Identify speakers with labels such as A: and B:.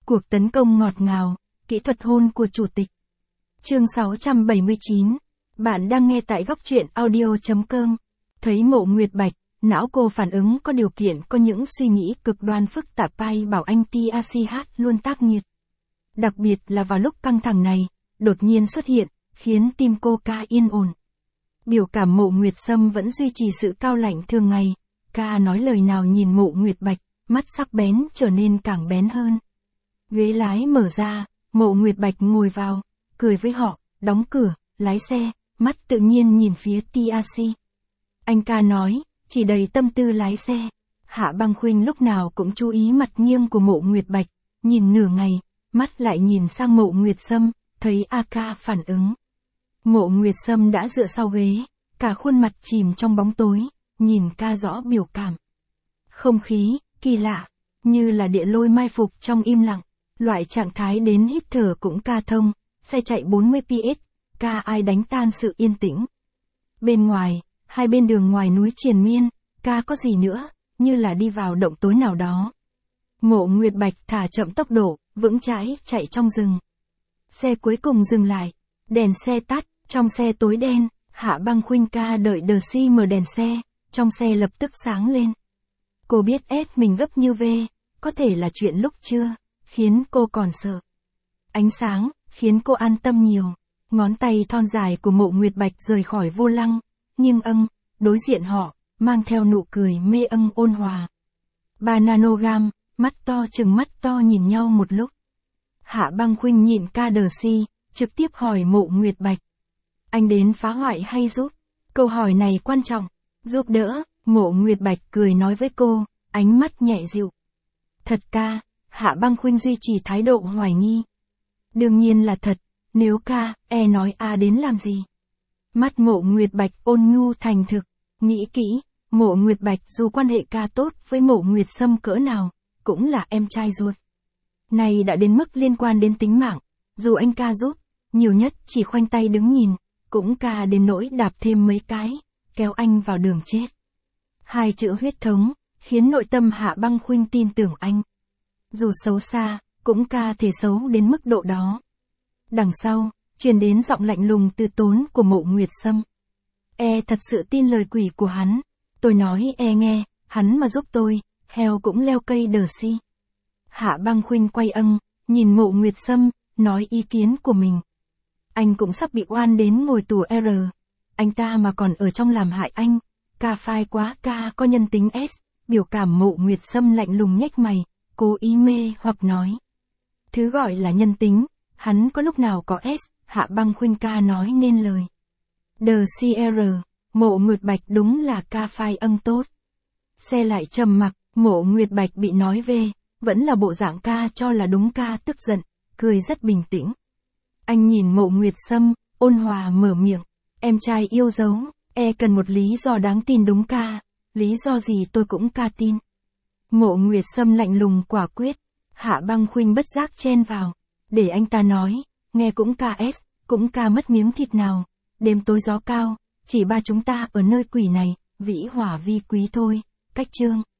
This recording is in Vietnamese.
A: Cuộc tấn công ngọt ngào, kỹ thuật hôn của chủ tịch. Chương 679. Bạn đang nghe tại góc truyện audio.com. Thấy Mộ Nguyệt Bạch, não cô phản ứng có điều kiện, có những suy nghĩ cực đoan phức tạp. Pai bảo anh TACH luôn tác nghiệt. Đặc biệt là vào lúc căng thẳng này, đột nhiên xuất hiện, khiến tim cô ca yên ổn. Biểu cảm Mộ Nguyệt Sâm vẫn duy trì sự cao lạnh thường ngày. Ca nói lời nào nhìn Mộ Nguyệt Bạch, mắt sắc bén trở nên càng bén hơn. Ghế lái mở ra, Mộ Nguyệt Bạch ngồi vào, cười với họ, đóng cửa, lái xe, mắt tự nhiên nhìn phía TAC. Anh ca nói, chỉ đầy tâm tư lái xe. Hạ Băng Khuynh lúc nào cũng chú ý mặt nghiêng của Mộ Nguyệt Bạch, nhìn nửa ngày, mắt lại nhìn sang Mộ Nguyệt Sâm, thấy A ca phản ứng. Mộ Nguyệt Sâm đã dựa sau ghế, cả khuôn mặt chìm trong bóng tối, nhìn ca rõ biểu cảm. Không khí, kỳ lạ, như là địa lôi mai phục trong im lặng, loại trạng thái đến hít thở cũng ca thông, xe chạy 40 PS, ca ai đánh tan sự yên tĩnh. Bên ngoài, hai bên đường ngoài núi triền miên, ca có gì nữa, như là đi vào động tối nào đó. Mộ Nguyệt Bạch thả chậm tốc độ, vững chãi chạy trong rừng. Xe cuối cùng dừng lại, đèn xe tắt, trong xe tối đen, Hạ Băng Khuynh ca đợi DC mở đèn xe, trong xe lập tức sáng lên. Cô biết S mình gấp như V, có thể là chuyện lúc trưa, khiến cô còn sợ. Ánh sáng, khiến cô an tâm nhiều. Ngón tay thon dài của Mộ Nguyệt Bạch rời khỏi vô lăng, nghiêng đối diện họ, mang theo nụ cười mê ôn hòa. 3 nanogam, mắt to chừng mắt to nhìn nhau một lúc. Hạ Băng Khuynh nhịn ca đờ si, trực tiếp hỏi Mộ Nguyệt Bạch. Anh đến phá hoại hay giúp? Câu hỏi này quan trọng. Giúp đỡ, Mộ Nguyệt Bạch cười nói với cô, ánh mắt nhẹ dịu. Thật ca, Hạ Băng Khuynh duy trì thái độ hoài nghi. Đương nhiên là thật, nếu ca, nói A đến làm gì? Mắt Mộ Nguyệt Bạch ôn nhu thành thực, nghĩ kỹ, Mộ Nguyệt Bạch dù quan hệ ca tốt với Mộ Nguyệt Sâm cỡ nào, cũng là em trai ruột. Này đã đến mức liên quan đến tính mạng, dù anh ca giúp, nhiều nhất chỉ khoanh tay đứng nhìn, cũng ca đến nỗi đạp thêm mấy cái, kéo anh vào đường chết. 2 chữ huyết thống, khiến nội tâm Hạ Băng Khuynh tin tưởng anh. Dù xấu xa, cũng ca thể xấu đến mức độ đó. Đằng sau, truyền đến giọng lạnh lùng từ tốn của Mộ Nguyệt Sâm. Thật sự tin lời quỷ của hắn. Tôi nói nghe, hắn mà giúp tôi, heo cũng leo cây đờ si. Hạ Băng Khuynh quay nhìn Mộ Nguyệt Sâm, nói ý kiến của mình. Anh cũng sắp bị oan đến ngồi tù R. Anh ta mà còn ở trong làm hại anh. Ca phai quá, ca có nhân tính S. Biểu cảm Mộ Nguyệt Sâm lạnh lùng nhếch mày, cố ý mê hoặc nói. Thứ gọi là nhân tính, hắn có lúc nào có S, Hạ Băng Khuynh ca nói nên lời. DCR, Mộ Nguyệt Bạch đúng là ca phai tốt. Xe lại trầm mặc, Mộ Nguyệt Bạch bị nói về, vẫn là bộ dạng ca cho là đúng. Ca tức giận, cười rất bình tĩnh. Anh nhìn Mộ Nguyệt Sâm, ôn hòa mở miệng. Em trai yêu dấu, cần một lý do đáng tin đúng ca. Lý do gì tôi cũng ca tin. Mộ Nguyệt Sâm lạnh lùng quả quyết. Hạ Băng Khuynh bất giác chen vào. Để anh ta nói, nghe cũng ca S, cũng ca mất miếng thịt nào. Đêm tối gió cao, chỉ ba chúng ta ở nơi quỷ này, vĩ hỏa vi quý thôi. Cách chương.